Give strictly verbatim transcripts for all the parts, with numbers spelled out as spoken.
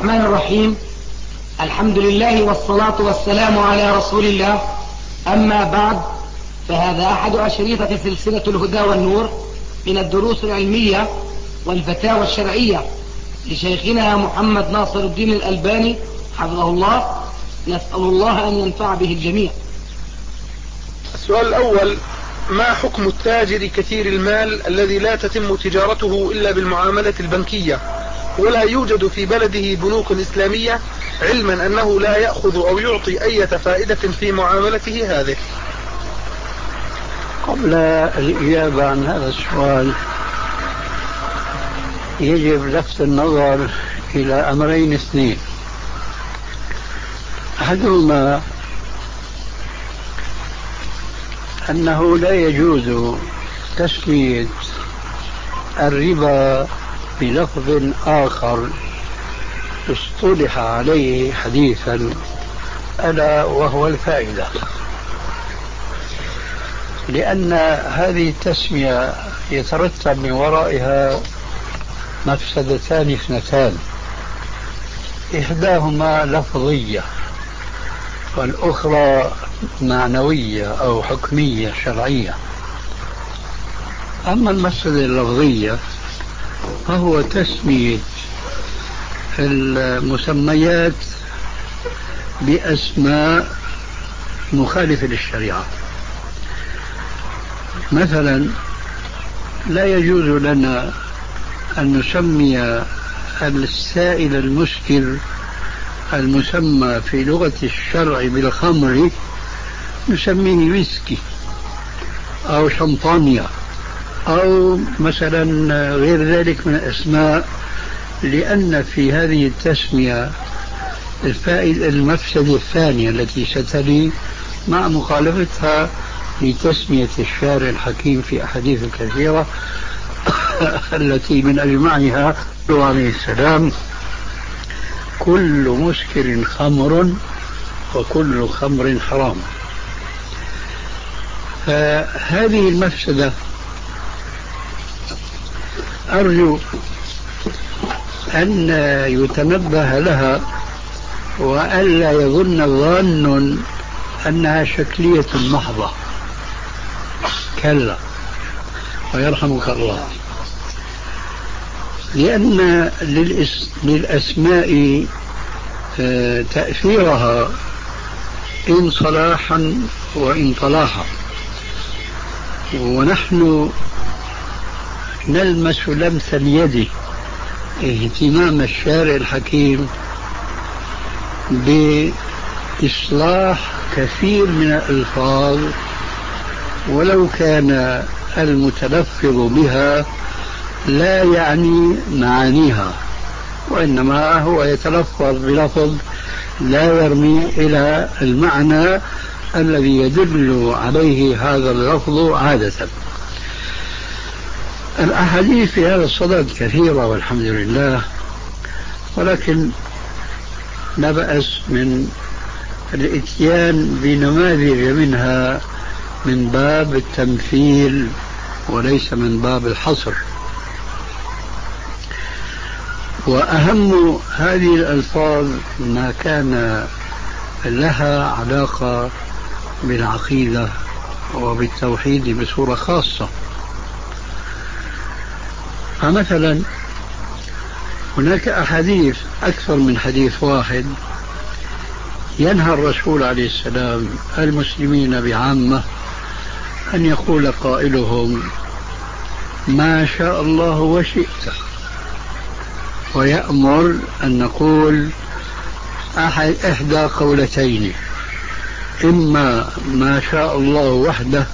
الرحمن الرحيم. الحمد لله والصلاة والسلام على رسول الله. أما بعد، فهذا أحد أشريطة سلسلة الهدى والنور من الدروس العلمية والفتاوى الشرعية لشيخنا محمد ناصر الدين الألباني حفظه الله. نسأل الله أن ينفع به الجميع. السؤال الأول: ما حكم التاجر كثير المال الذي لا تتم تجارته إلا بالمعاملة البنكية ولا يوجد في بلده بنوك إسلامية، علما أنه لا يأخذ أو يعطي أي فائدة في معاملته هذه؟ قبل الإجابة عن هذا السؤال يجب لفت النظر إلى أمرين اثنين. أحدهما أنه لا يجوز تسمية الربا بلفظ آخر اصطلح عليه حديثا، ألا وهو الفائدة، لأن هذه التسمية يترتب من ورائها مفسدتان اثنتان، إحداهما لفظية والأخرى معنوية أو حكمية شرعية. أما المفسدة اللفظية فهو تسمية المسميات بأسماء مخالفة للشريعة. مثلا لا يجوز لنا أن نسمي السائل المسكر المسمى في لغة الشرع بالخمر نسميه ويسكي أو شمبانيا أو مثلا غير ذلك من الأسماء، لأن في هذه التسمية الفائدة المفسدة الثانية التي ستلي مع مخالفتها لتسمية الشارع الحكيم في أحاديث كثيرة التي من أجمعها عليه السلام: كل مسكر خمر وكل خمر حرام. فهذه المفسدة أرجو أن يتنبه لها وألا يظن الظان أنها شكلية محضة، كلا ويرحمك الله، لأن للأسماء تأثيرها إن صلاحا وإن طلاحا، ونحن نلمس لمس اليد اهتمام الشارع الحكيم بإصلاح كثير من الألفاظ ولو كان المتلفظ بها لا يعني معانيها، وإنما هو يتلفظ بلفظ لا يرمي إلى المعنى الذي يدل عليه هذا اللفظ عادة. الأحاديث في هذا الصدد كثيرة والحمد لله، ولكن لا بأس من الإتيان بنماذج منها من باب التمثيل وليس من باب الحصر. وأهم هذه الألفاظ ما كان لها علاقة بالعقيدة وبالتوحيد بصورة خاصة. فمثلا هناك أحاديث أكثر من حديث واحد ينهى الرسول عليه السلام المسلمين بعامة أن يقول قائلهم ما شاء الله وشئت، ويأمر أن نقول أحد إحدى قولتين: إما ما شاء الله وحده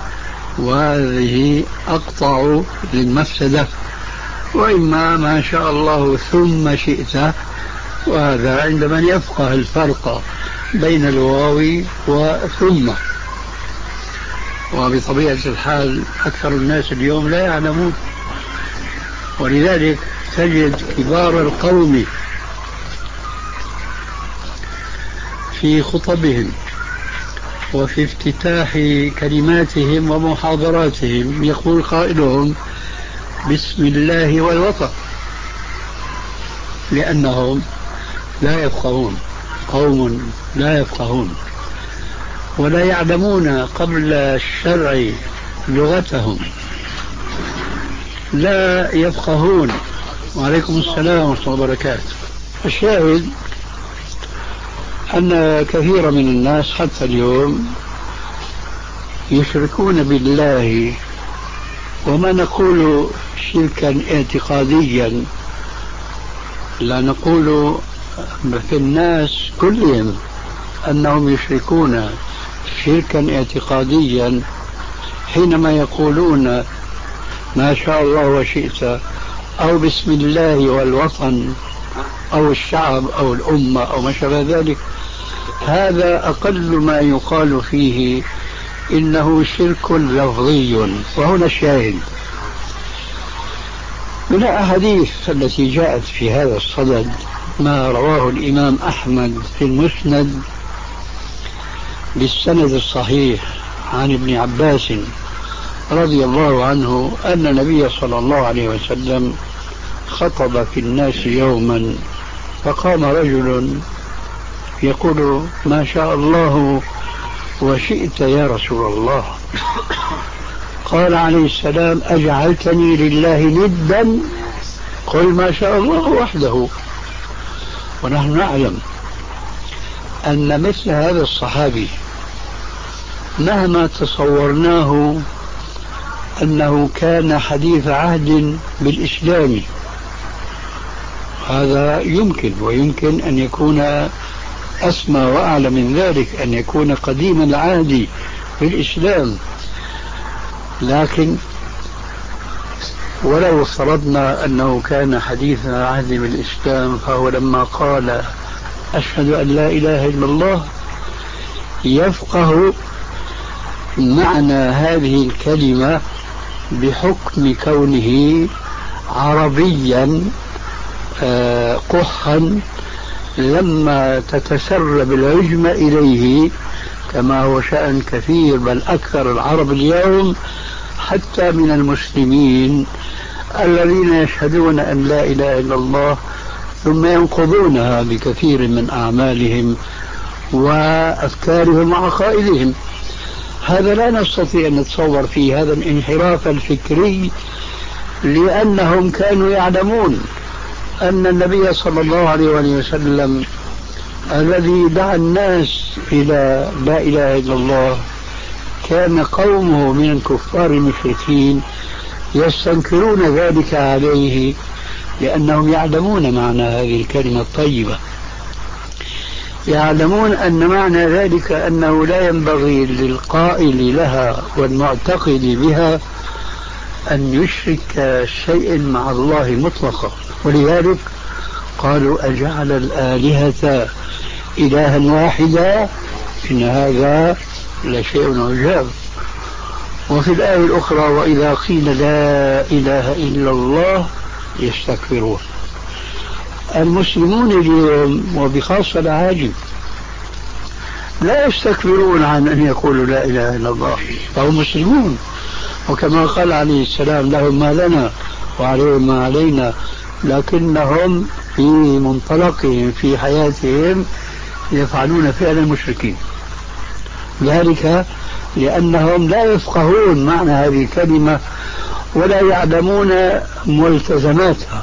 وهذه أقطع للمفسدة، وإما ما شاء الله ثم شئت، وهذا عند من يفقه الفرق بين الواو وثم. وبطبيعة الحال أكثر الناس اليوم لا يعلمون، ولذلك تجد كبار القوم في خطبهم وفي افتتاح كلماتهم ومحاضراتهم يقول قائلهم بسم الله والوطن، لأنهم لا يفقهون، قوم لا يفقهون ولا يعلمون قبل الشرع لغتهم، لا يفقهون. وعليكم السلام ورحمة الله وبركاته. الشاهد أن كثير من الناس حتى اليوم يشركون بالله، وما نقول شركا اعتقاديا، لا نقول في الناس كلهم أنهم يشركون شركا اعتقاديا حينما يقولون ما شاء الله وشئت، أو بسم الله والوطن أو الشعب أو الأمة أو ما شابه ذلك. هذا أقل ما يقال فيه إنه شرك لفظي. وهنا الشاهد من الأحاديث التي جاءت في هذا الصدد ما رواه الإمام أحمد في المسند بالسند الصحيح عن ابن عباس رضي الله عنه أن النبي صلى الله عليه وسلم خطب في الناس يوما، فقام رجل يقول ما شاء الله وشئت يا رسول الله. قال عليه السلام أجعلتني لله ندا؟ قل ما شاء الله وحده. ونحن نعلم أن مثل هذا الصحابي مهما تصورناه أنه كان حديث عهد بالإسلام، هذا يمكن، ويمكن أن يكون أسمى وأعلى من ذلك، أن يكون قديم العهد بالإسلام. لكن ولو افترضنا أنه كان حديث عهد بالإسلام، فهو لما قال أشهد أن لا إله إلا الله يفقه معنى هذه الكلمة بحكم كونه عربيا قحا لما تتسرب العجمة إليه، كما هو شأن كثير بل أكثر العرب اليوم حتى من المسلمين الذين يشهدون أن لا إله إلا الله ثم ينقضونها بكثير من أعمالهم وأفكارهم وعقائدهم. هذا لا نستطيع أن نتصور فيه هذا الانحراف الفكري، لأنهم كانوا يعلمون أن النبي صلى الله عليه وسلم الذي دعا الناس إلى لا إله إلا الله كان قومه من الكفار المشركين يستنكرون ذلك عليه، لأنهم يعلمون معنى هذه الكلمة الطيبة، يعلمون أن معنى ذلك أنه لا ينبغي للقائل لها والمعتقد بها أن يشرك شيء مع الله مطلقا. ولذلك قالوا أجعل الآلهة إلها واحدا إن هذا لشيء عجاب. وفي الآية الأخرى وإذا قيل لا إله إلا الله يستكبرون. المسلمون اليوم وبخاصة العاجم لا يستكبرون عن أن يقولوا لا إله إلا الله، فهم مسلمون، وكما قال عليه السلام لهم ما لنا وعليهم ما علينا، لكنهم في منطلقهم في حياتهم يفعلون فعل المشركين، ذلك لأنهم لا يفقهون معنى هذه الكلمة ولا يعلمون ملتزماتها.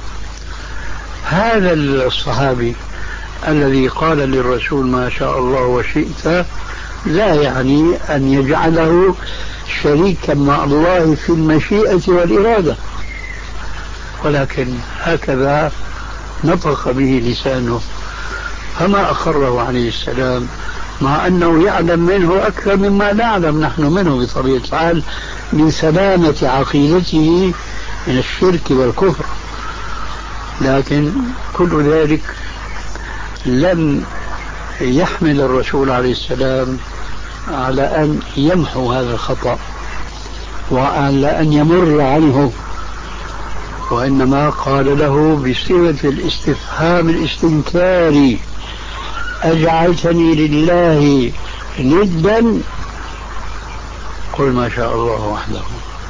هذا الصحابي الذي قال للرسول ما شاء الله وشئت لا يعني أن يجعله شريكا مع الله في المشيئة والإرادة، ولكن هكذا نطق به لسانه، فما أقره عليه السلام، مع أنه يعلم منه أكثر مما نعلم نحن منه بطبيعة الحال من سلامة عقيدته من الشرك والكفر. لكن كل ذلك لم يحمل الرسول عليه السلام على أن يمحو هذا الخطأ وعلى أن يمر عنه، وإنما قال له بصيغة الاستفهام الاستنكاري أجعلتني لله ندا؟ قل ما شاء الله وحده.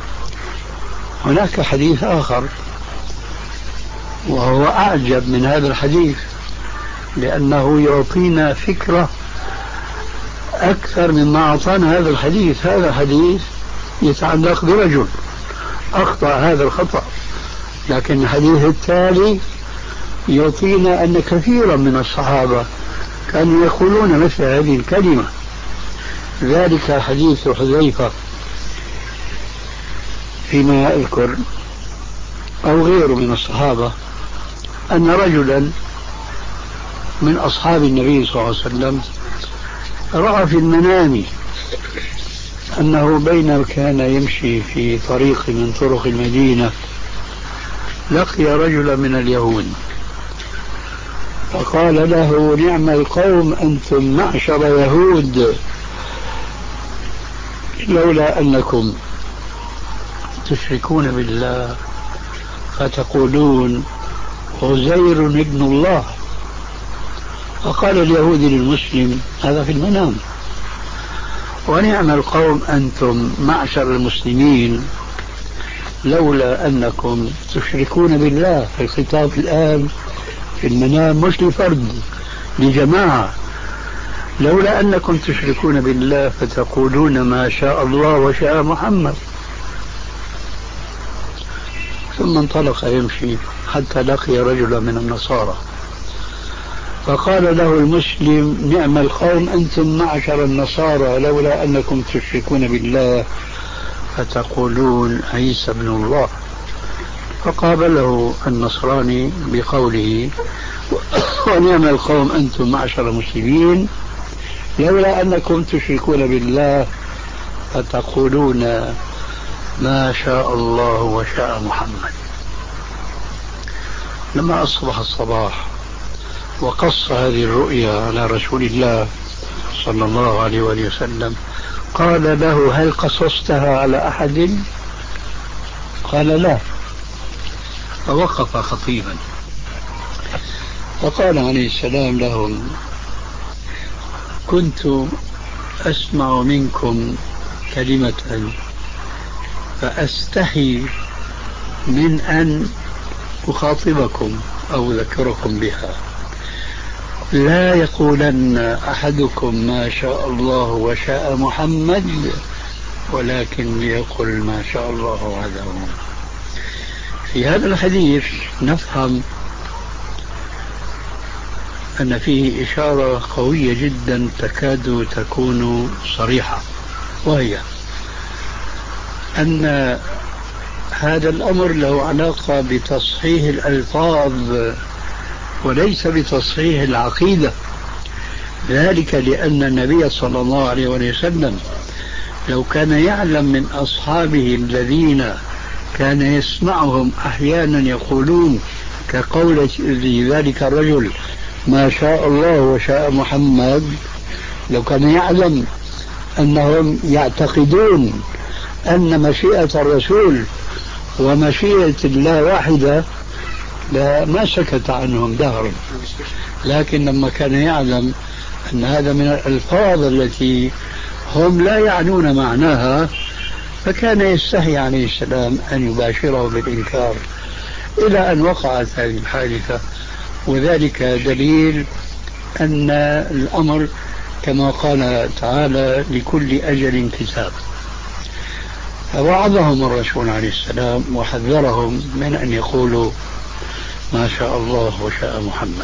هناك حديث آخر وهو أعجب من هذا الحديث، لأنه يعطينا فكرة أكثر مما أعطانا هذا الحديث. هذا الحديث يتعلق برجل أخطأ هذا الخطأ، لكن الحديث التالي يعطينا أن كثيرا من الصحابة كانوا يقولون مثل هذه الكلمة. ذلك حديث حذيفة فيما أذكر أو غيره من الصحابة أن رجلا من أصحاب النبي صلى الله عليه وسلم رأى في المنام أنه بين كان يمشي في طريق من طرق المدينة لقي رجلا من اليهود فقال له: نعم القوم أنتم معشر يهود، لولا أنكم تشركون بالله فتقولون عزير ابن الله. فقال اليهودي للمسلم هذا في المنام: ونعم القوم أنتم معشر المسلمين لولا أنكم تشركون بالله. الخطاب الآن في المنام مش لفرد، لجماعة. لولا أنكم تشركون بالله فتقولون ما شاء الله وشاء محمد. ثم انطلق يمشي حتى لقي رجلا من النصارى فقال له المسلم: نعم القوم أنتم معشر النصارى لولا أنكم تشركون بالله فتقولون عيسى ابن الله. فقابله النصراني بقوله: ونعم القوم أنتم معشر المسلمين لولا أنكم تشركون بالله فتقولون ما شاء الله وشاء محمد. لما أصبح الصباح وقص هذه الرؤيا على رسول الله صلى الله عليه وآله وسلم قال له: هل قصصتها على أحد؟ قال: لا. فوقف خطيبا فقال عليه السلام لهم: كنت أسمع منكم كلمة فأستحي من أن أخاطبكم أو أذكركم بها. لا يقولن أحدكم ما شاء الله وشاء محمد، ولكن ليقل ما شاء الله وحده. في هذا الحديث نفهم أن فيه إشارة قوية جدا تكاد تكون صريحة، وهي أن هذا الأمر له علاقة بتصحيح الألفاظ وليس بتصحيح العقيدة. ذلك لأن النبي صلى الله عليه وسلم لو كان يعلم من أصحابه الذين كان يسمعهم أحيانا يقولون كقول ذلك الرجل ما شاء الله وشاء محمد، لو كان يعلم أنهم يعتقدون أن مشيئة الرسول ومشيئة الله واحدة لا ما سكت عنهم دهرا. لكن لما كان يعلم أن هذا من الألفاظ التي هم لا يعنون معناها فكان يستحي عليه السلام أن يباشره بالإنكار، إلى أن وقعت هذه الحادثة. وذلك دليل أن الأمر كما قال تعالى لكل أجل كتاب. فوعظهم الرسول عليه السلام وحذرهم من أن يقولوا ما شاء الله وشاء محمد.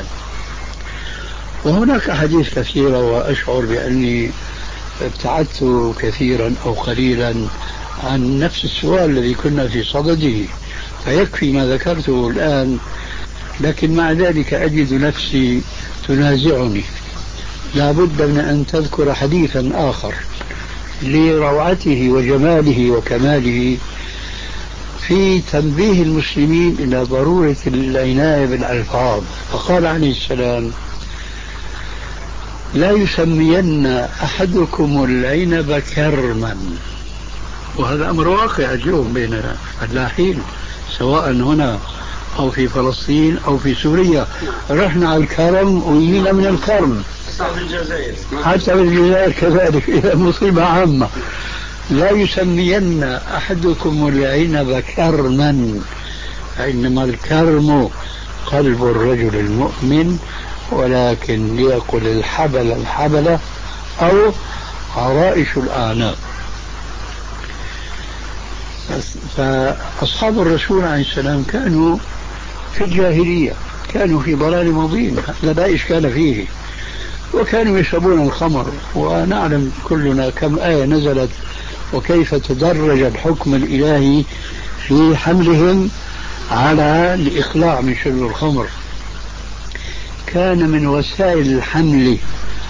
وهناك أحاديث كثيرة، وأشعر بأني ابتعدت كثيرا أو قليلا عن نفس السؤال الذي كنا في صدده، فيكفي ما ذكرته الآن. لكن مع ذلك أجد نفسي تنازعني، لا بد من أن تذكر حديثا آخر لروعته وجماله وكماله في تنبيه المسلمين إلى ضرورة العناية بالألفاظ. فقال عليه السلام: لا يسمين أحدكم العنب كرما. وهذا أمر واقع اليوم بين الفلاحين سواء هنا أو في فلسطين أو في سوريا. رحنا على الكرم ويجينا من الكرم، حتى في الجزائر كذلك، إلى مصيبة عامة. لا يسمين أحدكم العنب كرما، فإنما الكرم قلب الرجل المؤمن ولكن ليأكل الحبل الحبلة أو عرائش الأعناق. فأصحاب الرسول عليه السلام كانوا في الجاهلية، كانوا في ضلال مبين لا إشكال فيه، وكانوا يشربون الخمر، ونعلم كلنا كم آية نزلت وكيف تدرج الحكم الإلهي في حملهم على الإخلاع من شرب الخمر. كان من وسائل الحمل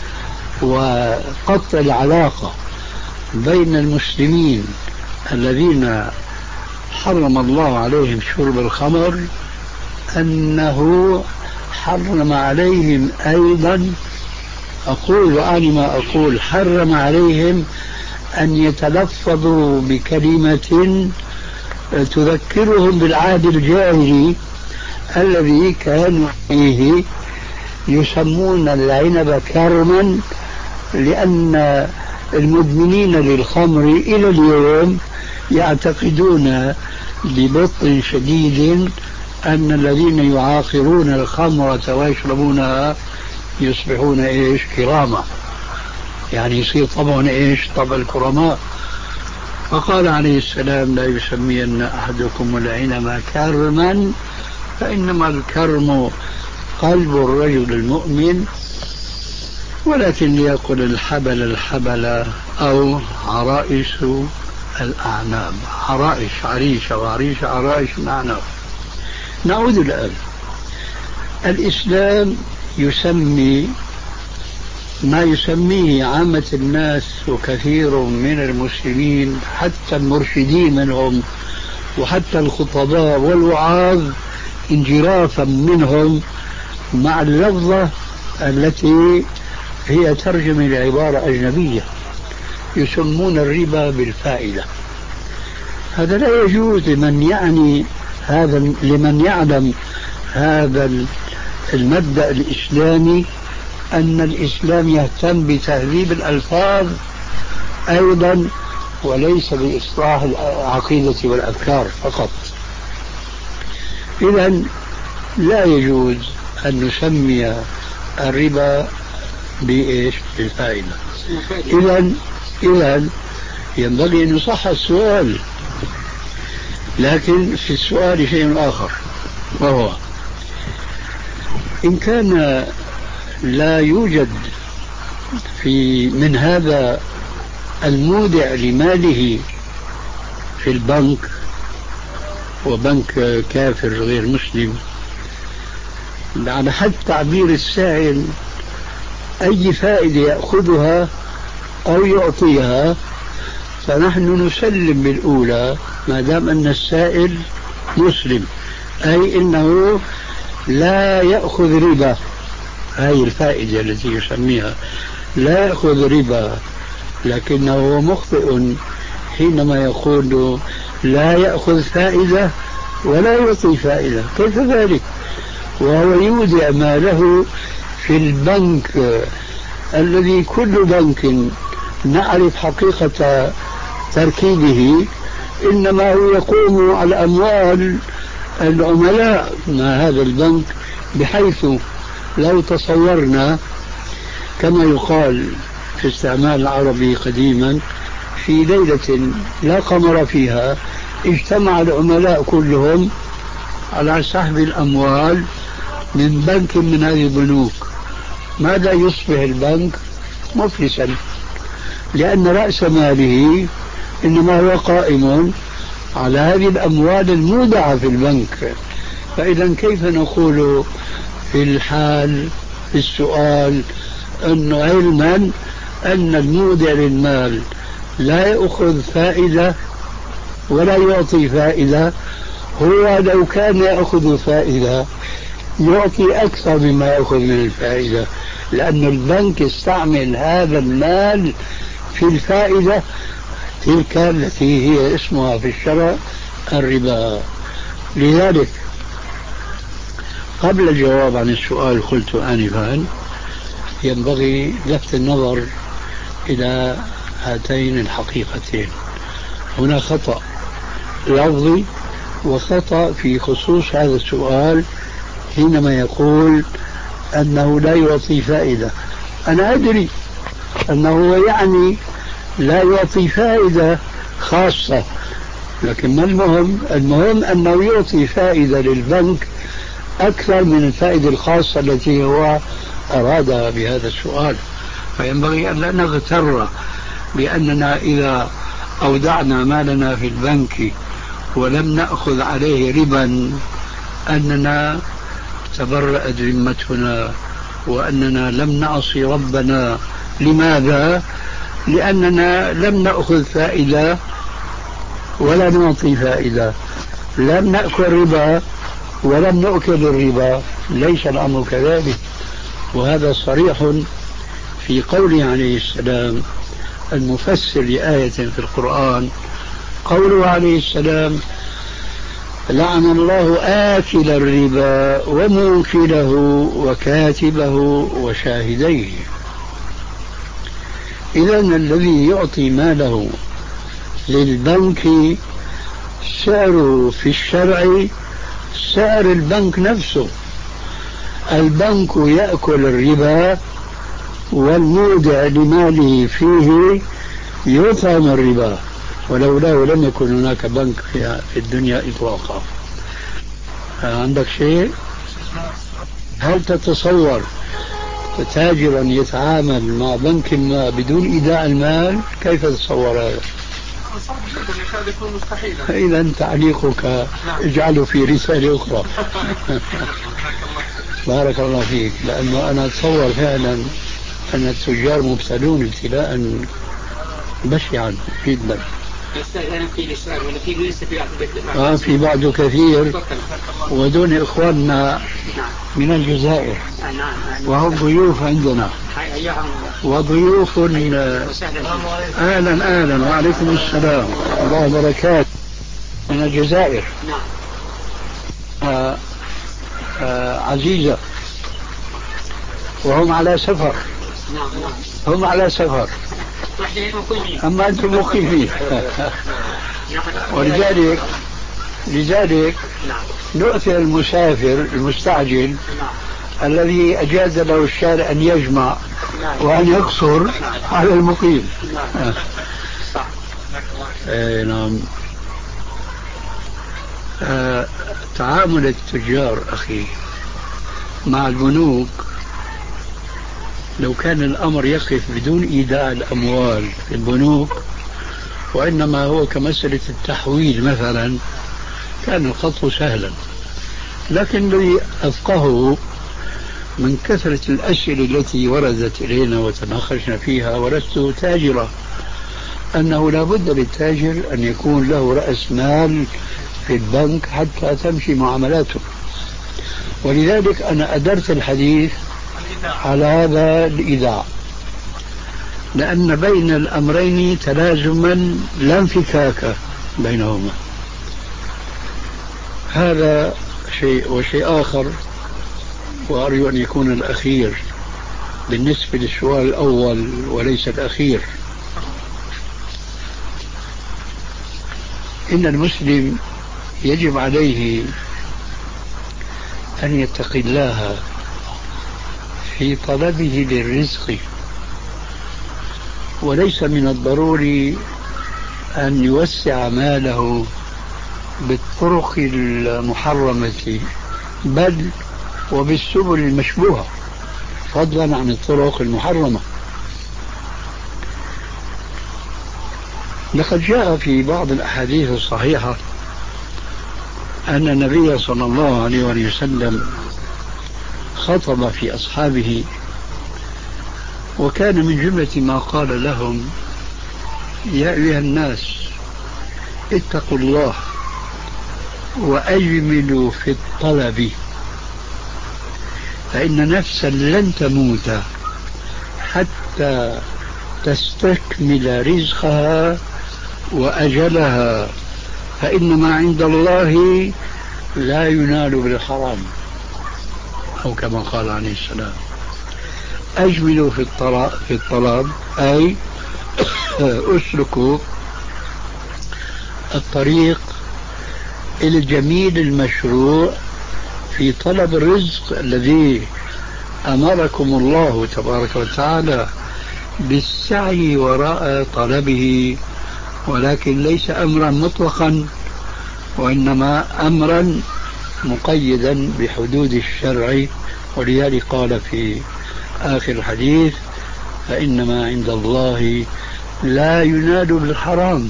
وقطع العلاقة بين المسلمين الذين حرم الله عليهم شرب الخمر أنه حرم عليهم أيضا، أقول وأعني ما أقول، حرم عليهم أن يتلفظوا بكلمة تذكرهم بالعهد الجاهلي الذي كانوا فيه يسمون العنب كرما، لأن المدمنين للخمر إلى اليوم يعتقدون ببطء شديد أن الذين يعاقرون الخمرة ويشربونها يصبحون إيش كرامة، يعني يصير طبعا إيش طبع الكرماء. فقال عليه السلام لا يسمين أحدكم العنب كرما فإنما الكرم قلب الرجل المؤمن، ولكن ليأكل الحبل الحبل أو عرائش الأعناب. عرائش عريشة وعريش عرائش الأعناب. نعود الآن. الإسلام يسمي ما يسميه عامة الناس وكثير من المسلمين حتى المرشدين منهم وحتى الخطباء والوعاظ انجرافا منهم مع اللفظة التي هي ترجمة لعبارة أجنبية، يسمون الربا بالفائدة. هذا لا يجوز لمن يعني هذا، لمن يعلم هذا المبدأ الإسلامي، أن الإسلام يهتم بتهذيب الألفاظ أيضا وليس بإصلاح العقيدة والأفكار فقط. إذن لا يجوز أن نسمي الربا بإيش؟ بالفائدة. إذن إذن ينبغي أن يصح السؤال، لكن في السؤال شيء آخر، وهو إن كان لا يوجد في من هذا المودع لماله في البنك، وبنك كافر غير مسلم، على حد تعبير السائل أي فائدة يأخذها أو يعطيها، فنحن نسلم بالأولى ما دام أن السائل مسلم، أي إنه لا يأخذ ربا. هذه الفائدة التي يسميها لا يأخذ ربا، لكنه مخطئ حينما يقول لا يأخذ فائدة ولا يعطي فائدة. كيف ذلك وهو يودع ماله في البنك الذي كل بنك نعرف حقيقة تركيبه، إنما هو يقوم على أموال العملاء مع هذا البنك، بحيث لو تصورنا كما يقال في استعمال العربي قديما في ليلة لا قمر فيها اجتمع العملاء كلهم على سحب الأموال من بنك من هذه البنوك، ماذا يصبح البنك؟ مفلسا، لأن رأس ماله إنما هو قائم على هذه الأموال المودعة في البنك. فإذا كيف نقول في الحال في السؤال أنه علما أن المودع للمال لا يأخذ فائدة ولا يعطي فائدة، هو لو كان يأخذ فائدة يعطي أكثر مما يأخذ من الفائدة، لأن البنك استعمل هذا المال في الفائدة تلك التي هي اسمها في الشرع الربا. لذلك قبل الجواب عن السؤال قلت آنفا ينبغي لفت النظر إلى هاتين الحقيقتين. هنا خطأ لفظي وخطأ في خصوص هذا السؤال حينما يقول أنه لا يعطي فائدة. أنا أدري أنه يعني لا يعطي فائدة خاصة، لكن ما المهم؟ المهم أنه يعطي فائدة للبنك أكثر من الفائدة الخاصة التي هو أرادها بهذا السؤال. فينبغي أن لا نغتر بأننا إذا أودعنا مالنا في البنك ولم نأخذ عليه ربا أننا تبرأت ذمتنا وأننا لم نعصي ربنا. لماذا؟ لأننا لم نأخذ فائدة ولا نعطي فائدة، لم نأكل ربا ولم نأكل الربا. ليس الأمر كذلك، وهذا صريح في قوله عليه السلام المفسر لآية في القرآن، قوله عليه السلام: لعن الله آكل الربا وموكله وكاتبه وشاهديه. إذن الذي يعطي ماله للبنك سعره في الشرع سعر البنك نفسه. البنك يأكل الربا والمودع لماله فيه يطعم الربا، ولولاه لم يكن هناك بنك في الدنيا إطلاقا. عندك شيء؟ هل تتصور تاجرا يتعامل مع بنك ما بدون إيداع المال؟ كيف تتصور هذا؟ صعب جدا، يكاد يكون مستحيلا. إذا تعليقك اجعله في رسالة أخرى. بارك الله فيك، لأنه أنا أتصور فعلا أن التجار مبتلون ابتلاء بشعا جدا. آه في بعض كثير، ودون إخواننا من الجزائر وهم ضيوف عندنا وضيوف. أهلا أهلا وعليكم السلام الله وبركاته من الجزائر. آه آه عزيزة، وهم على سفر. هم على سفر أما أنتم مقيمين. ولذلك لذلك نؤثر المسافر المستعجل الذي أجاز له الشارع أن يجمع وأن يقصر على المقيم. آه نعم. آه تعامل التجار أخي مع البنوك، لو كان الأمر يقف بدون إيداع الأموال في البنوك وإنما هو كمسألة التحويل مثلا، كان الخط سهلا. لكن الذي أفقهه من كثرة الأسئلة التي وردت إلينا وتناقشنا فيها، ولست تاجرا، أنه لا بد للتاجر أن يكون له رأس مال في البنك حتى تمشي معاملاته. ولذلك أنا أدرت الحديث على هذا الإيداع، لأن بين الأمرين تلازما لا انفكاك بينهما. هذا شيء. وشيء آخر، وأرجو أن يكون الأخير بالنسبة للسؤال الأول وليس الأخير، إن المسلم يجب عليه أن يتقي الله في طلبه للرزق، وليس من الضروري أن يوسع ماله بالطرق المحرمة، بل وبالسبل المشبوهة، فضلا عن الطرق المحرمة. لقد جاء في بعض الأحاديث الصحيحة أن النبي صلى الله عليه وسلم خطب في أصحابه، وكان من جملة ما قال لهم: يا أيها الناس اتقوا الله وأجملوا في الطلب، فإن نفسا لن تموت حتى تستكمل رزقها وأجلها، فإن ما عند الله لا ينال بالحرام، أو كما قال عليه السلام. أجملوا في الطلب, في الطلب أي أسلكوا الطريق الجميل المشروع في طلب الرزق الذي أمركم الله تبارك وتعالى بالسعي وراء طلبه، ولكن ليس أمرا مطلقا، وإنما أمرا مقيدا بحدود الشرع. ولذلك قال في آخر الحديث: فإنما عند الله لا ينال بالحرام.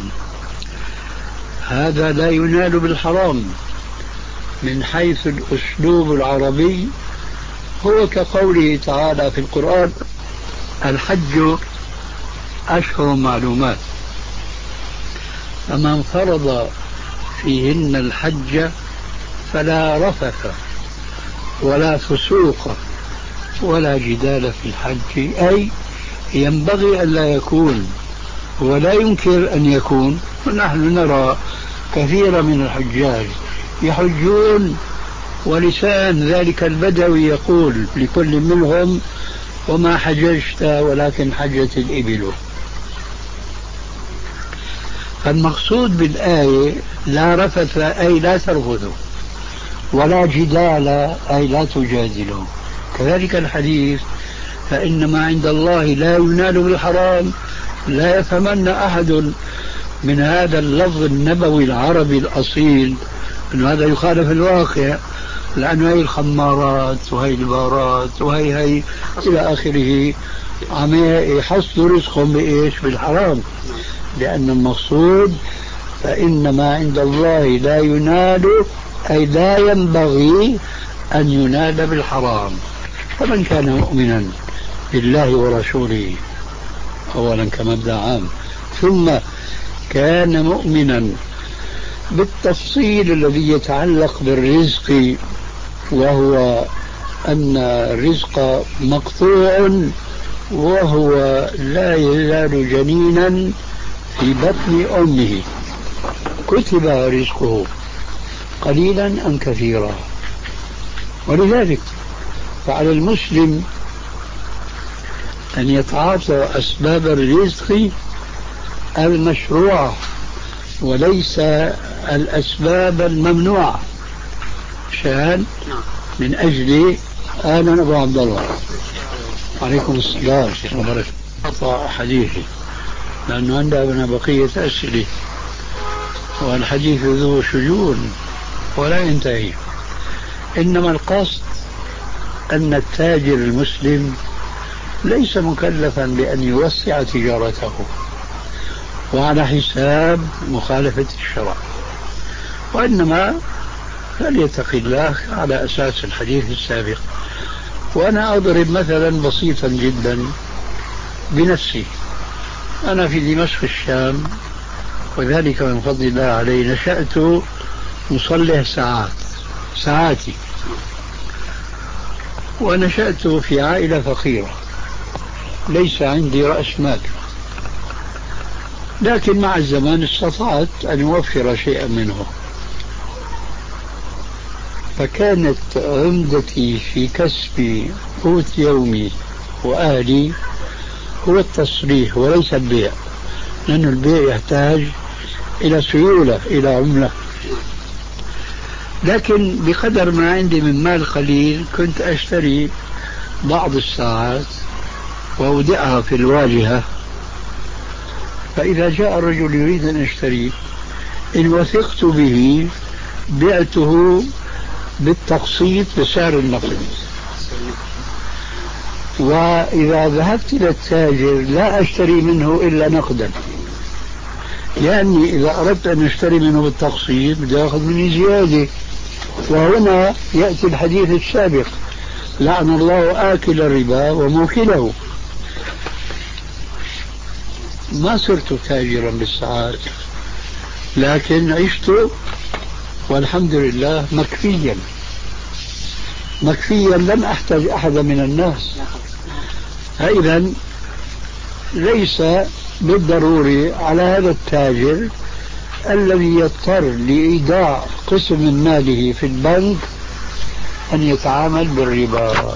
هذا لا ينال بالحرام من حيث الأسلوب العربي هو كقوله تعالى في القرآن: الحج أشهر معلومات، فمن فرض فيهن الحج فلا رفث ولا فسوق ولا جدال في الحج، أي ينبغي أن لا يكون ولا يمكن أن يكون. ونحن نرى كثيرا من الحجاج يحجون ولسان ذلك البدوي يقول لكل منهم: وما حججت ولكن حجت الإبل. فالمقصود بالآية لا رفث أي لا ترفثوا، ولا جدال أي لا تجادلوا. كذلك الحديث: فإنما عند الله لا ينال بالحرام، لا يفهمن أحد من هذا اللفظ النبوي العربي الأصيل أن هذا يخالف الواقع، لأنه هي الخمارات وهي البارات وهي هي إلى آخره عم يحصلوا رزقهم بإيش؟ بالحرام. لأن المقصود فإنما عند الله لا ينال أي لا ينبغي أن ينال بالحرام. فمن كان مؤمنا بالله ورسوله أولا كمبدأ عام، ثم كان مؤمنا بالتفصيل الذي يتعلق بالرزق، وهو أن الرزق مقطوع وهو لا يزال جنينا في بطن أمه، كتب رزقه قليلا أم كثيرا. ولذلك فعلى المسلم أن يتعاطى أسباب الرزق المشروعة وليس الأسباب الممنوعة، شان من أجل أهلا أبو عبد الله عليكم السلام شيخ مبارك قطع حديثي، لأنه عندنا بقية أسئلة والحديث ذو شجون ولا ينتهي. إنما القصد أن التاجر المسلم ليس مكلفا بأن يوسع تجارته وعلى حساب مخالفة الشرع، وإنما فليتق الله على أساس الحديث السابق. وأنا أضرب مثلا بسيطا جدا بنفسي. أنا في دمشق الشام، وذلك من فضل الله علي، نشأت مصلح ساعات ساعاتي، ونشأت في عائلة فقيرة ليس عندي رأس مال، لكن مع الزمان استطعت أن أوفر شيئا منه. فكانت عمدتي في كسب قوت يومي وأهلي هو التصريح وليس البيع، لأن البيع يحتاج إلى سيولة، إلى عملة. لكن بقدر ما عندي من مال قليل كنت أشتري بعض الساعات وأودعها في الواجهة، فإذا جاء الرجل يريد أن يشتري إن وثقت به بعته بالتقسيط بسعر النقد، وإذا ذهبت إلى التاجر لا أشتري منه إلا نقدا، لأني إذا أردت أن أشتري منه بالتقسيط بدي أخذ مني زيادة. وهنا يأتي الحديث السابق: لعن الله آكل الربا وموكله. ما صرت تاجرا بالساعات، لكن عشت والحمد لله مكفيا مكفيا لم أحتاج أحدا من الناس. فإذا ليس بالضروري على هذا التاجر الذي يضطر لإيداع قسم من ماله في البنك أن يتعامل بالربا.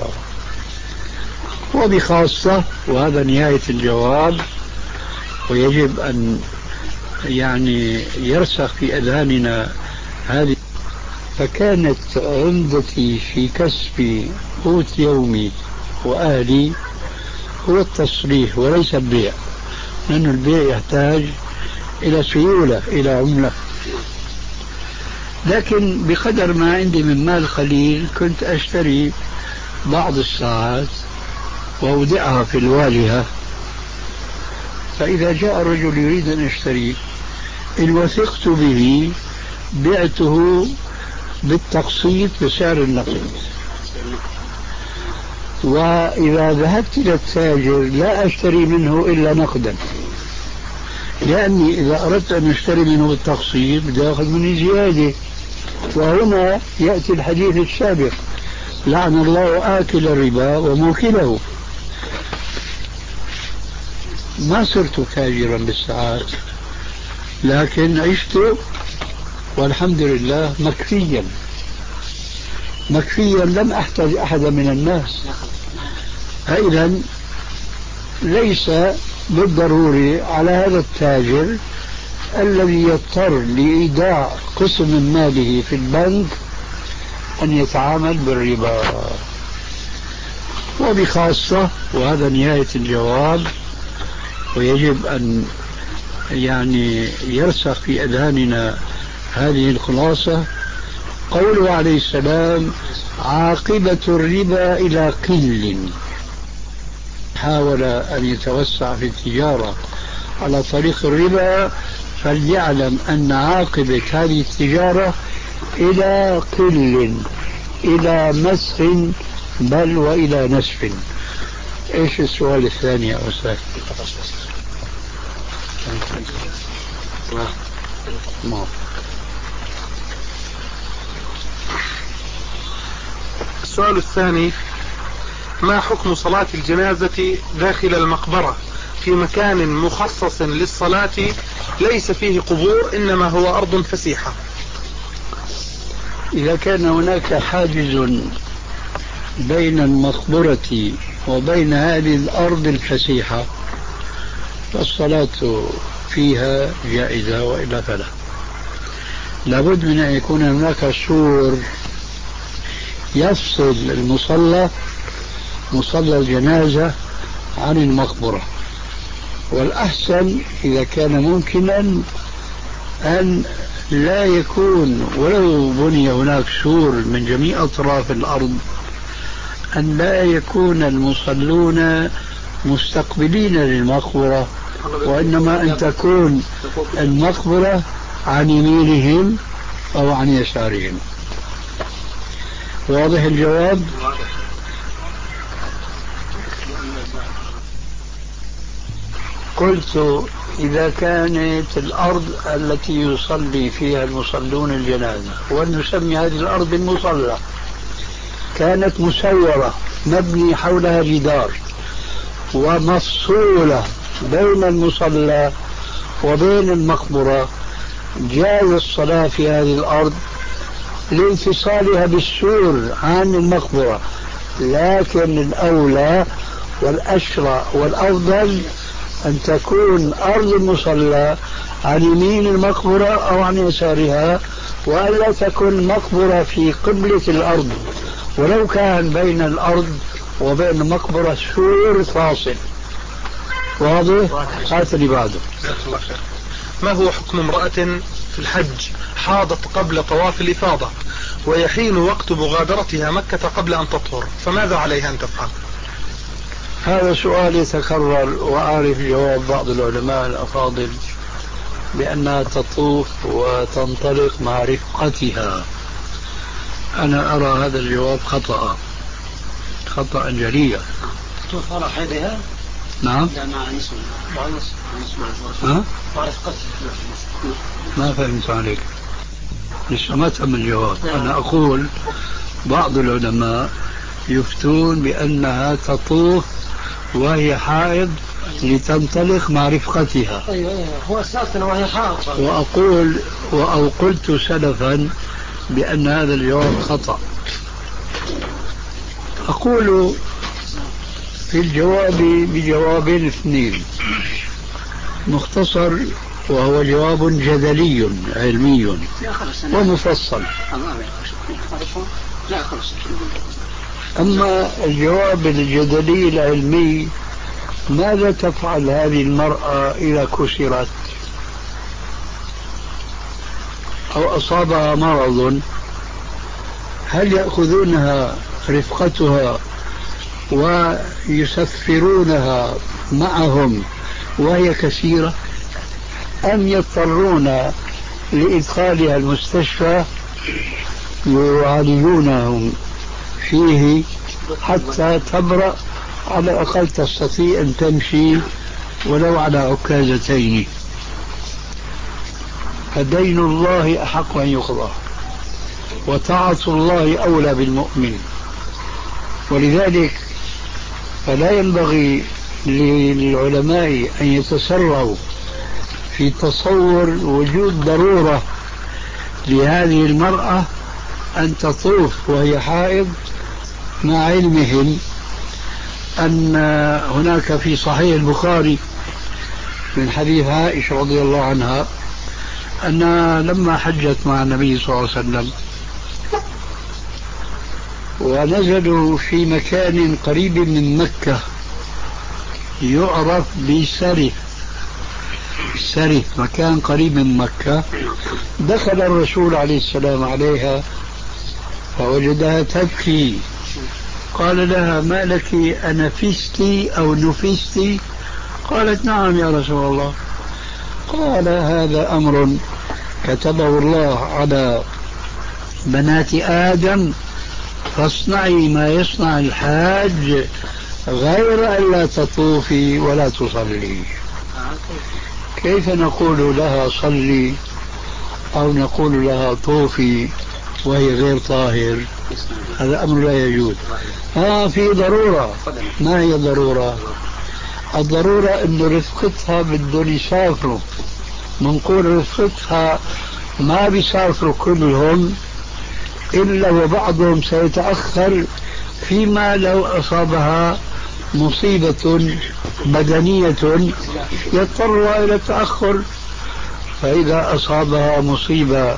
وبخاصة، وهذا نهاية الجواب ويجب أن يعني يرسخ في أذهاننا هذه، فكانت عمدتي في كسب قوت يومي وأهلي هو التصريح وليس البيع، لأن البيع يحتاج إلى سيولة، إلى عملة. لكن بقدر ما عندي من مال قليل كنت أشتري بعض الساعات وأودعها في الواجهة، فإذا جاء رجل يريد أن يشتري إن وثقت به بعته بالتقسيط بسعر النقد، وإذا ذهبت إلى التاجر لا أشتري منه إلا نقدا، لأني إذا أردت أن أشتري منه بالتقسيط بدي أخذ مني زيادة. وهنا يأتي الحديث السابق: لعن الله آكل الربا وموكله. ما صرت تاجرا بالساعات، لكن عشت والحمد لله مكفيا مكفيا لم أحتاج أحدا من الناس. فإذا ليس بالضروري على هذا التاجر الذي يضطر لإيداع قسم من ماله في البنك أن يتعامل بالربا. وبخاصة، وهذا نهاية الجواب ويجب أن يعني يرسخ في أذهاننا هذه الخلاصة، قوله عليه السلام: عاقبة الربا إلى قل. حاول أن يتوسع في التجارة على طريق الربا، فليعلم أن عاقبة هذه التجارة إلى قل، إلى مسخ بل وإلى نسف. إيش السؤال الثاني يا أستاذ؟ السؤال الثاني: ما حكم صلاة الجنازة داخل المقبرة في مكان مخصص للصلاة ليس فيه قبور إنما هو أرض فسيحة؟ إذا كان هناك حاجز بين المقبرة وبين هذه الأرض الفسيحة فالصلاة فيها جائزة، وإلا فلا. لابد من أن يكون هناك سور يفصل المصلى مصلى الجنازة عن المقبرة، والأحسن إذا كان ممكنا أن لا يكون، ولو بني هناك سور من جميع أطراف الأرض، أن لا يكون المصلون مستقبلين للمقبرة، وإنما أن تكون المقبرة عن يمينهم أو عن يسارهم. واضح الجواب؟ قلت: إذا كانت الأرض التي يصلي فيها المصلون الجنازة، ونسمي هذه الأرض بالمصلى، كانت مسورة مبني حولها جدار ومفصولة بين المصلى وبين المقبرة، جاز الصلاة في هذه الأرض لانفصالها بالسور عن المقبرة، لكن الأولى والأشرع والأفضل أن تكون أرض المصلى عن يمين المقبرة أو عن يسارها، وألا تكون المقبرة في قبلة الأرض، ولو كان بين الأرض وبين المقبرة سور فاصل. واضح؟ هات اللي بعده. ما هو حكم امرأة في الحج حاضت قبل طواف الإفاضة ويحين وقت مغادرتها مكة قبل أن تطهر، فماذا عليها أن تفعل؟ هذا سؤال يتكرر، وأعرف جواب بعض العلماء الأفاضل بأنها تطوف وتنطلق مع رفقتها. أنا أرى هذا الجواب خطأ خطأ جليا. تطوف على حيدها؟ نعم. لا، مع نسوة. مع نسوة. ها؟ مع رفقتها. ما فهمت عليك، لسه ما تم الجواب. أنا أقول بعض العلماء يفتون بأنها تطوف وهي حائض لتنطلق مع رفقتها. أيوة هو أساسا وهي حائض. وأقول أو قلت سلفا بأن هذا الجواب خطأ. أقول في الجواب بجوابين اثنين: مختصر وهو جواب جدلي علمي ومفصل. أما الجواب الجدلي العلمي، ماذا تفعل هذه المرأة إذا كسرت أو أصابها مرض؟ هل يأخذونها رفقتها ويسفرونها معهم وهي كثيرة، أم يضطرون لإدخالها المستشفى يعالجونهم فيه حتى تبرأ، على الأقل تستطيع أن تمشي ولو على عكازتين؟ فدين الله أحق أن يقضى، وطاعة الله أولى بالمؤمن. ولذلك فلا ينبغي للعلماء أن يتسرعوا في تصور وجود ضرورة لهذه المرأة أن تطوف وهي حائض، مع علمهم أن هناك في صحيح البخاري من حديث عائشة رضي الله عنها أنها لما حجت مع النبي صلى الله عليه وسلم ونزلوا في مكان قريب من مكة يعرف بسرف، سرف مكان قريب من مكة، دخل الرسول عليه السلام عليها فوجدها تبكي، قال لها: ما لك، أنفستي أو نفستي؟ قالت: نعم يا رسول الله. قال: هذا أمر كتبه الله على بنات آدم، فاصنعي ما يصنع الحاج غير أن لا تطوفي ولا تصلي. كيف نقول لها صلي أو نقول لها طوفي وهي غير طاهر؟ هذا أمر لا يجوز. آه في ضرورة. ما هي الضرورة؟ الضرورة أن رفقتها بدهم يسافروا، منقول رفقتها ما بيسافروا كلهم إلا وبعضهم سيتأخر، فيما لو أصابها مصيبة بدنية يضطر إلى التأخر. فإذا أصابها مصيبة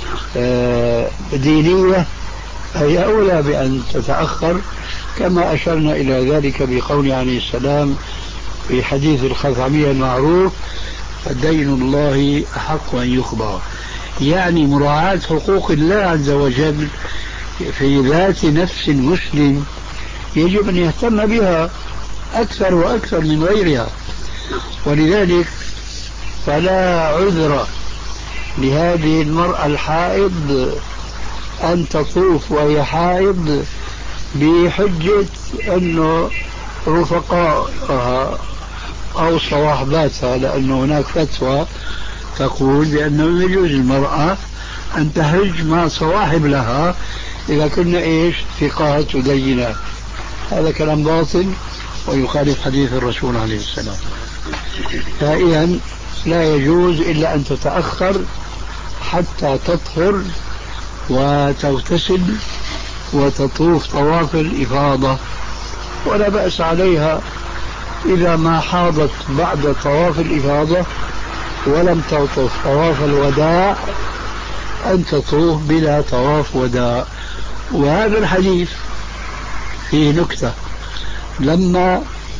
دينية فهي أولى بأن تتأخر، كما أشرنا إلى ذلك بقول عليه السلام في حديث الخثعمية المعروف: فدين الله أحق أن يقضى. يعني مراعاة حقوق الله عز وجل في ذات نفس المسلم يجب أن يهتم بها أكثر وأكثر من غيرها. ولذلك فلا عذر لهذه المرأة الحائض أن تطوف وهي حائض بحجة أنه رفقائها أو صواحباتها، لأن هناك فتوى تقول بأنه يجوز المرأة أن تحج مع صواحب لها إذا كنا إيش ثقات ودينات. هذا كلام باطل ويخالف حديث الرسول عليه السلام. فإذا لا يجوز إلا أن تتأخر حتى تطهر وتغتسل وتطوف طواف الإفاضة، ولا بأس عليها إذا ما حاضت بعد طواف الإفاضة ولم تطوف طواف الوداع أن تطوف بلا طواف وداع. وهذا الحديث فيه نكتة: لما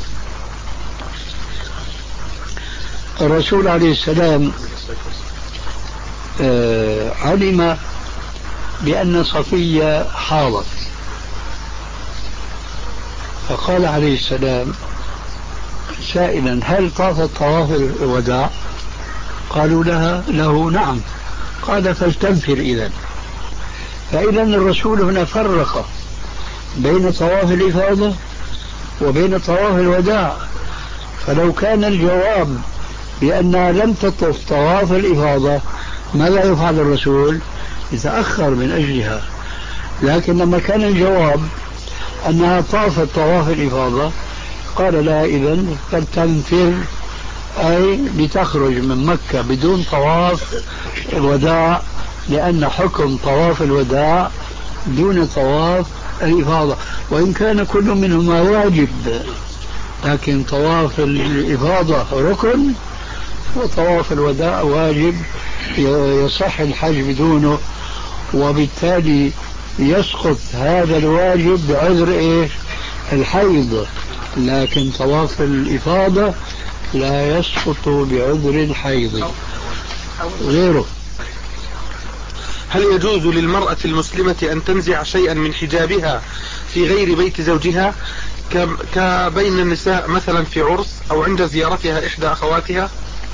الرسول عليه السلام علم بأن صفية حاضت فقال عليه السلام سائلا: هل طافت طواف الوداع؟ قالوا لها له: نعم. قال: فلتنفر إذن. فإذا الرسول هنا فرق بين طواف الإفاضة وبين طواف الوداع. فلو كان الجواب بأنها لم تطف طواف الإفاضة ماذا يفعل الرسول؟ يتأخر من أجلها. لكن لما كان الجواب أنها طافت طواف الإفاضة قال لها: إذن فلتنفر، أي لتخرج من مكة بدون طواف الوداع، لأن حكم طواف الوداع دون طواف الإفاضة، وإن كان كل منهما واجب، لكن طواف الإفاضة ركن وطواف الوداع واجب يصح الحج بدونه. وبالتالي يسقط هذا الواجب بعذر إيش؟ الحيض، لكن طواف الإفاضة لا يسقط بعذر الحيض غيره. هل يجوز للمرأة المسلمة أن تنزع شيئا من حجابها في غير بيت زوجها كبين النساء مثلا في عرس أو عند زيارتها إحدى أخواتها؟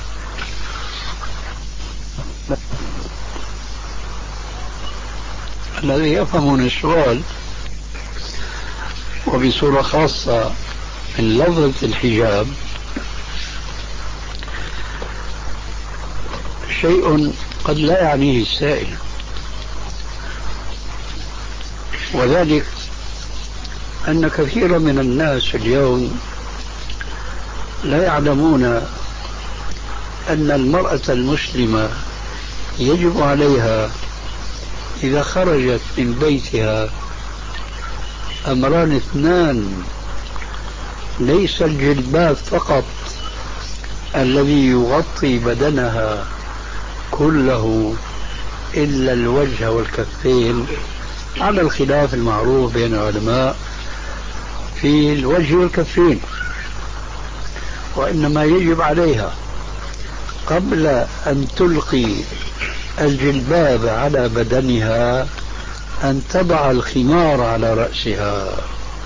الذي يفهمون السؤال وبصورة خاصة من لفظة الحجاب شيء قد لا يعنيه السائل، وذلك أن كثيرا من الناس اليوم لا يعلمون أن المرأة المسلمة يجب عليها إذا خرجت من بيتها أمران اثنان: ليس الجلباب فقط الذي يغطي بدنها كله إلا الوجه والكفين، على الخلاف المعروف بين العلماء في الوجه والكفين، وإنما يجب عليها قبل أن تلقي الجلباب على بدنها أن تضع الخمار على رأسها،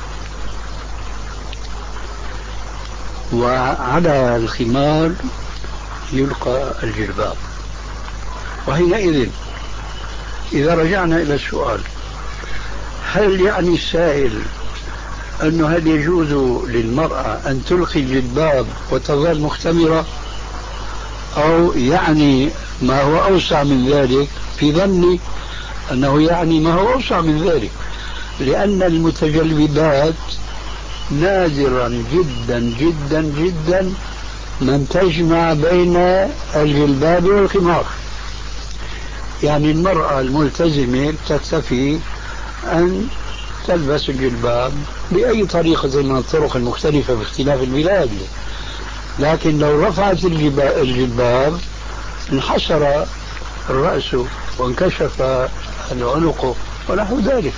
وعلى الخمار يلقى الجلباب. وحينئذ إذا رجعنا إلى السؤال، هل يعني السائل أنه هل يجوز للمرأة أن تلقي الجلباب وتظل مختمرة، أو يعني ما هو أوسع من ذلك؟ في ظني أنه يعني ما هو أوسع من ذلك، لأن المتجلبات نادرا جدا جدا جدا من تجمع بين الجلباب والخمار. يعني المرأة الملتزمة تكتفي أن تلبس الجلباب بأي طريقة من الطرق المختلفة باختلاف البلاد، لكن لو رفعت الجلباب انحسر الرأس وانكشف العنق ونحو ذلك.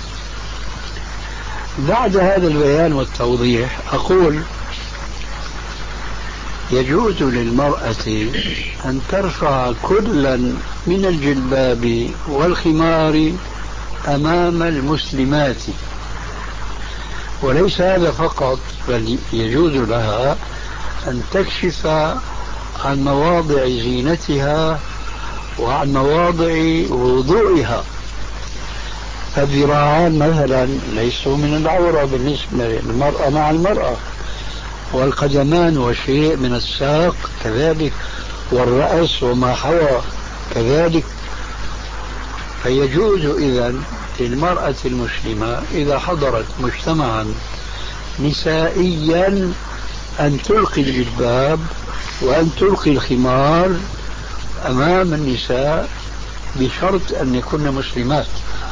بعد هذا البيان والتوضيح أقول يجوز للمرأة أن ترفع كلا من الجلباب والخمار أمام المسلمات، وليس هذا فقط، بل يجوز لها أن تكشف عن مواضع زينتها وعن مواضع وضوئها. الذراعان مثلا ليسوا من العورة بالنسبة للمرأة مع المرأة، والقدمان وشيء من الساق كذلك، والرأس وما حوى كذلك. فيجوز إذن للمرأة المسلمة إذا حضرت مجتمعا نسائيا أن تلقي الجلباب وأن تلقي الخمار أمام النساء بشرط أن يكون مسلمات.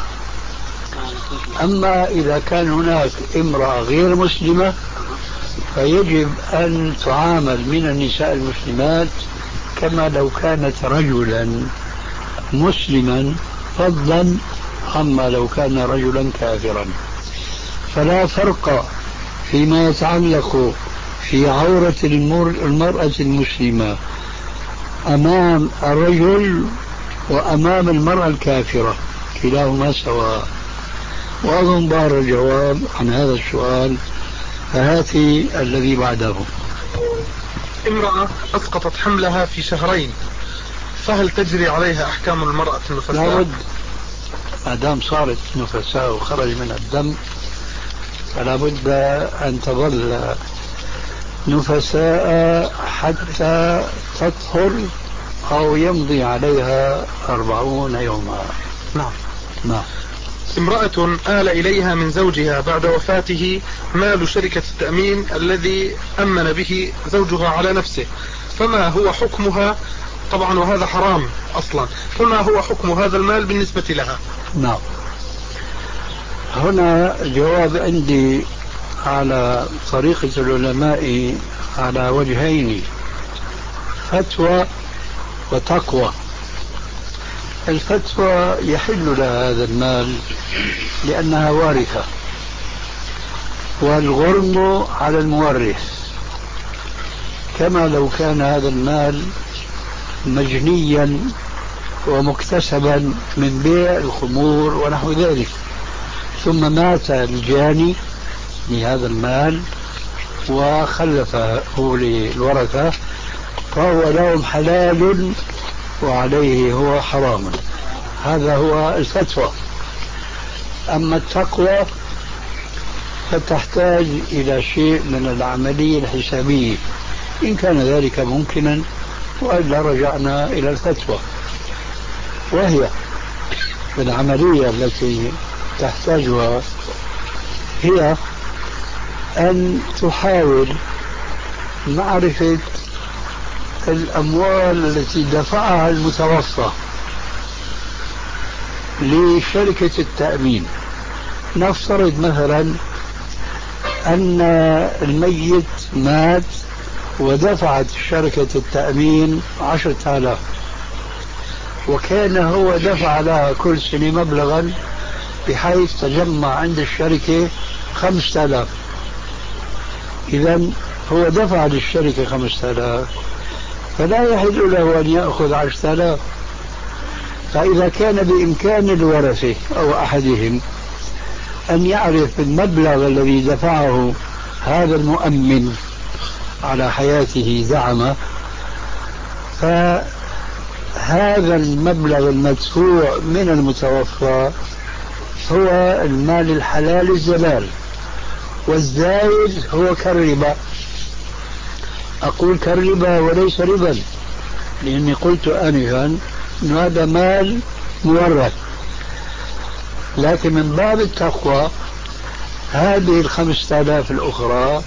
أما إذا كان هناك امرأة غير مسلمة فيجب أن تعامل من النساء المسلمات كما لو كانت رجلا مسلما، فضلا عما لو كان رجلا كافرا. فلا فرق فيما يتعلق في عورة المرأة المسلمة أمام الرجل وأمام المرأة الكافرة، كلاهما سواء. وأظن ظهر الجواب عن هذا السؤال، فهاتي الذي بعده. امرأة أسقطت حملها في شهرين، فهل تجري عليها أحكام المرأة النفساء؟ لابد، ما دام صارت نفساء وخرج من الدم فلا بد أن تظل نفساء حتى تطهر أو يمضي عليها أربعون يوما. نعم. نعم. امرأة آل إليها من زوجها بعد وفاته مال شركة التأمين الذي أمن به زوجها على نفسه، فما هو حكمها؟ طبعا وهذا حرام أصلا، فما هو حكم هذا المال بالنسبة لها؟ نعم. هنا جواب عندي على طريقة العلماء على وجهين: فتوى وتقوى. الفتوى يحل لها هذا المال لأنها وارثة، والغرم على المورث، كما لو كان هذا المال مجنيا ومكتسبا من بيع الخمور ونحو ذلك، ثم مات الجاني لهذا المال وخلفه للورثة، فهو لهم حلال وعليه هو حرام. هذا هو الفتوى. أما التقوى فتحتاج إلى شيء من العملية الحسابية، إن كان ذلك ممكنا، وإلا رجعنا إلى الفتوى، وهي العملية التي تحتاجها هي أن تحاول معرفة الأموال التي دفعها المتوفى لشركة التأمين. نفترض مثلا أن الميت مات ودفعت شركة التأمين عشرة آلاف، وكان هو دفع لها كل سنة مبلغا بحيث تجمع عند الشركة خمسة آلاف. إذن هو دفع للشركة خمسة آلاف، فلا يحل له أن يأخذ عشرة آلاف. فإذا كان بإمكان الورثة أو أحدهم أن يعرف المبلغ الذي دفعه هذا المؤمن على حياته زعمه، فهذا المبلغ المدفوع من المتوفى هو المال الحلال الزلال، والزايد هو كالربا. أقول كالربا وليس ربا، لأني قلت آنفا أن هذا مال مورث، لكن من باب التقوى هذه الخمسة آلاف الأخرى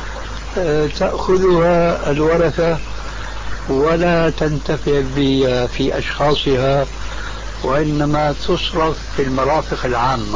تأخذها الورثة ولا تنتفع بها في أشخاصها، وإنما تصرف في المرافق العامة.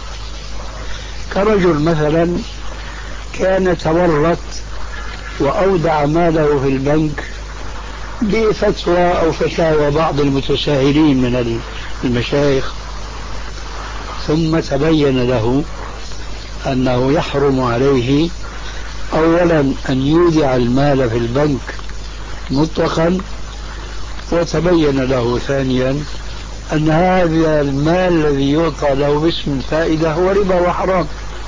كرجل مثلا كان تورط وأودع ماله في البنك بفتوى أو فتاوى بعض المتساهلين من المشايخ، ثم تبين له أنه يحرم عليه أولا أن يودع المال في البنك مطلقا، وتبين له ثانيا أن هذا المال الذي يعطى له باسم الفائدة هو ربا وحرام،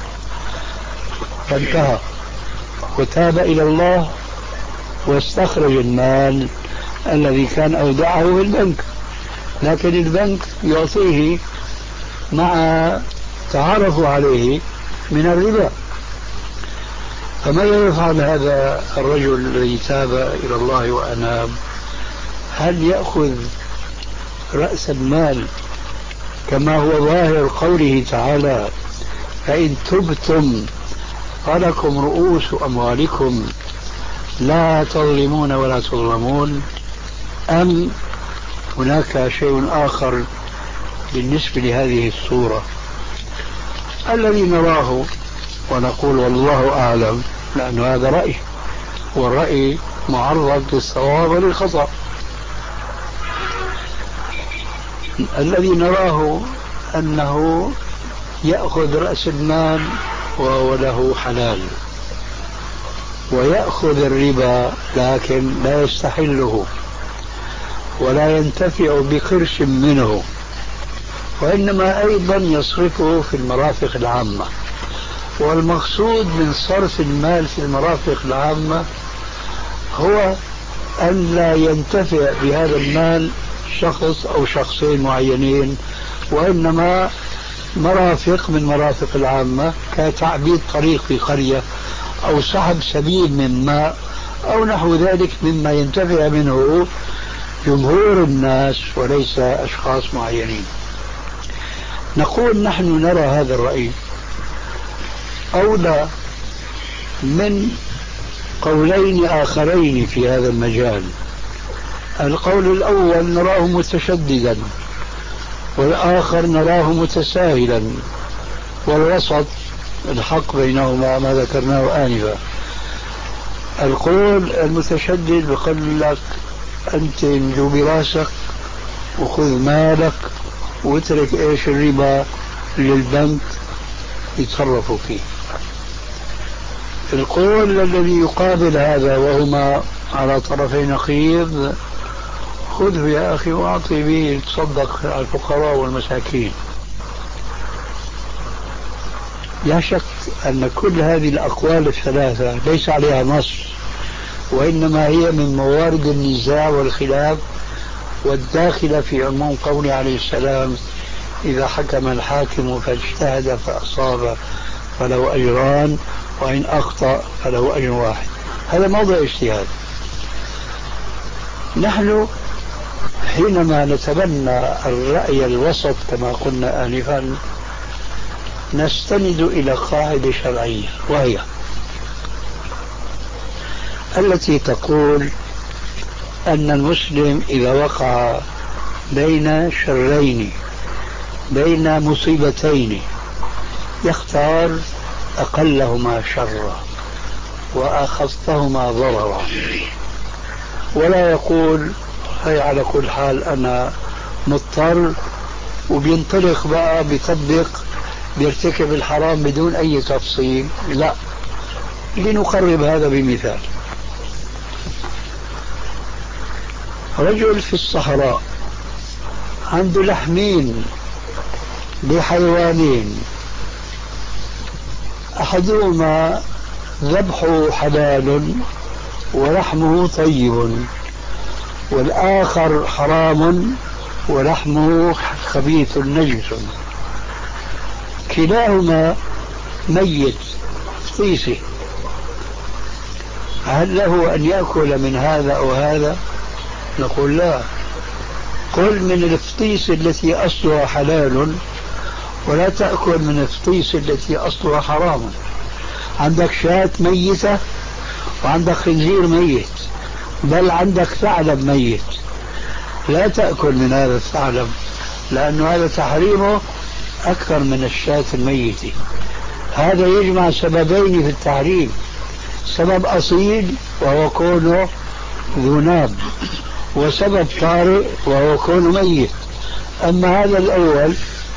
فانتهى وتاب إلى الله واستخرج المال الذي كان أودعه في البنك، لكن البنك يعطيه مع تعرفوا عليه من الربا. فماذا يفعل هذا الرجل الذي تاب إلى الله وأناب؟ هل يأخذ رأس المال كما هو ظاهر قوله تعالى فإن تبتم فلكم رؤوس أموالكم لا تظلمون ولا تظلمون، أم هناك شيء آخر بالنسبة لهذه الصورة؟ الذي نراه ونقول والله أعلم، لأن هذا رأي، والرأي معرض للصواب وللخطأ. الذي نراه أنه يأخذ رأس المال وهو له حلال، ويأخذ الربا لكن لا يستحله ولا ينتفع بقرش منه، وإنما أيضا يصرفه في المرافق العامة. والمقصود من صرف المال في المرافق العامة هو أن لا ينتفع بهذا المال شخص أو شخصين معينين، وإنما مرافق من مرافق العامة كتعبيد طريق في قرية أو سحب سبيل من ماء أو نحو ذلك مما ينتفع منه جمهور الناس وليس أشخاص معينين. نقول نحن نرى هذا الرأي أولى من قولين آخرين في هذا المجال. القول الأول نراه متشددا، والآخر نراه متساهلا، والوسط الحق بينهما ما ذكرناه آنفا. القول المتشدد بيقول لك أنت انجو براسك وخذ مالك واترك إيش الربا للبنك يتصرفوا فيه. القول الذي يقابل هذا وهما على طرفي نقيض: خذه يا أخي وأعطي به تصدق على الفقراء والمساكين. لا شك أن كل هذه الأقوال الثلاثة ليس عليها نص، وإنما هي من موارد النزاع والخلاف والداخلة في عموم قوله عليه السلام: إذا حكم الحاكم فاجتهد فأصاب فله أجران وإن أخطأ فله أجر واحد. هذا موضع اجتهاد. نحن حينما نتبنى الرأي الوسط كما قلنا آنفا نستند إلى قاعدة شرعية، وهي التي تقول أن المسلم إذا وقع بين شرين، بين مصيبتين، يختار أقلهما شرا وأخفهما ضررا، ولا يقول هي على كل حال أنا مضطر، وبينطلق بقى بيطبق بيرتكب الحرام بدون أي تفصيل. لا، لنقرب هذا بمثال. رجل في الصحراء عنده لحمين لحيوانين، أحدهما ذبحه حلال ولحمه طيب، والآخر حرام ولحمه خبيث نجس، كلاهما ميت فطيسه، هل له أن يأكل من هذا أو هذا؟ نقول لا، كل من الفطيس التي أصلها حلال ولا تأكل من الفطيس التي أصلها حرام. عندك شاة ميتة وعندك خنزير ميت، بل عندك ثعلب ميت، لا تأكل من هذا الثعلب لأن هذا تحريمه أكثر من الشاة الميتة. هذا يجمع سببين في التحريم: سبب أصيل وهو كونه ذو ناب، وسبب طارئ وهو كونه ميت. أما هذا الأول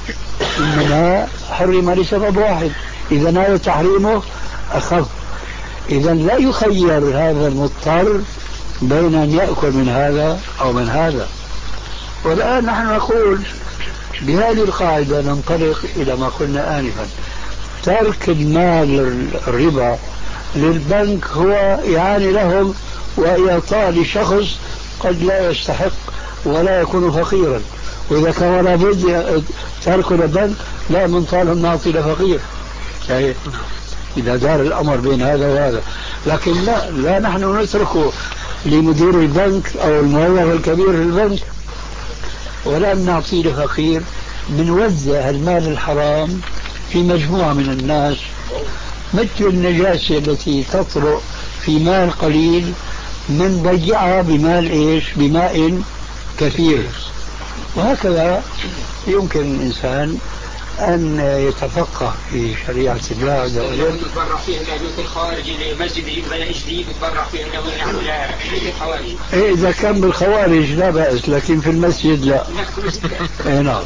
إنما حرم لسبب واحد، إذا هذا تحريمه أخف. إذا لا يخير هذا المضطر بين أن يأكل من هذا أو من هذا. والآن نحن نقول بهذه القاعدة ننطلق إلى ما قلنا آنفا: ترك المال الربا للبنك هو إعانة لهم وإعطاء لشخص قد لا يستحق ولا يكون فقيرا، وإذا كان لابد ترك البنك لا من طالب نعطي لفقير، يعني إذا دار الأمر بين هذا وهذا. لكن لا, لا نحن نتركه لمدير البنك أو الموظف الكبير في البنك ولا نعطي لفقير، بنوزع المال الحرام في مجموعة من الناس مثل النجاسة التي تطرق في مال قليل من ضيعها بمال إيش؟ بماء كثير. وهكذا يمكن الإنسان أن يتفقه في شريعة الله عز وجل. يتبرع فيه اللاجوت الخوارج المسجد يبنى جديد يتبرع فيه انه يعمل الخوارج. إيه إذا كان بالخوارج لا بأس، لكن في المسجد لا. إيه نعم.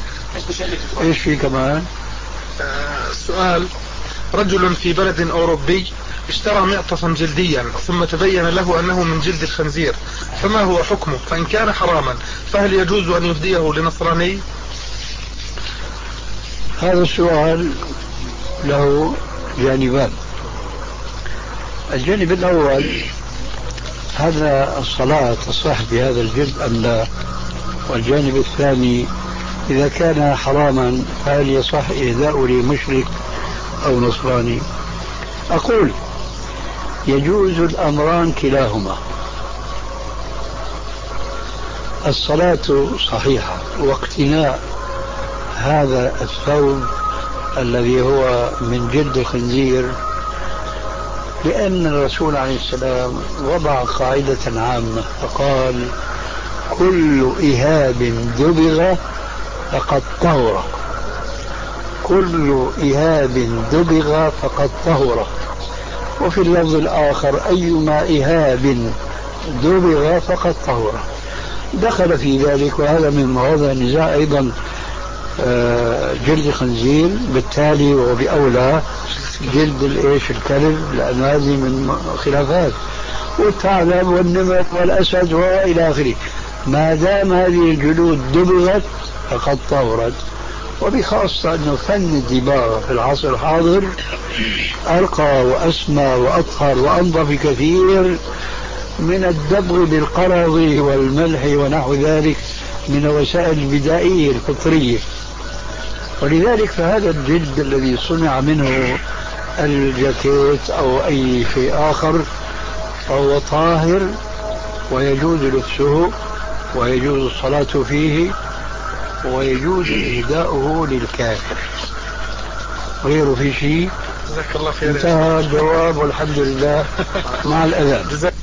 إيش في كمان؟ آه سؤال: رجل في بلد أوروبي اشترى معطفا جلديا ثم تبين له أنه من جلد الخنزير، فما هو حكمه؟ فإن كان حراما فهل يجوز أن يهديه لنصراني؟ هذا السؤال له جانبان. الجانب الأول: هذا الصلاة تصح بهذا الجلد أم لا؟ والجانب الثاني: إذا كان حراما فهل يصح إهداء لمشرك أو نصراني؟ أقول يجوز الأمران كلاهما. الصلاة صحيحة، واقتناء هذا الثوب الذي هو من جلد الخنزير، لأن الرسول عليه السلام وضع قاعدة عامة فقال: كل إهاب دبغ فقد طهر، كل إهاب دبغ فقد طهر. وفي اللفظ الآخر: أيما إهاب دبغ فقد طهر. دخل في ذلك، وهذا من مواضع النزاع أيضا جلد خنزير، بالتالي وبأولى جلد الايش الكلب، لأن هذه من خلافات، والثعلب والنمر والأسد وإلى آخره. ما دام هذه الجلود دبغت فقد طهرت. وبخاصة أنه فن الدباغة في العصر الحاضر أرقى وأسمى وأطهر وأنظف بكثير من الدبغ بالقرض والملح ونحو ذلك من الوسائل البدائية الفطرية. ولذلك فهذا الجلد الذي صنع منه الجاكيت أو أي شيء آخر فهو طاهر ويجوز لبسه ويجوز الصلاة فيه ويجوز إهداؤه للكافر. غيره في شيء؟ جزاك الله خير. انتهى الجواب والحمد لله. مع الأذان.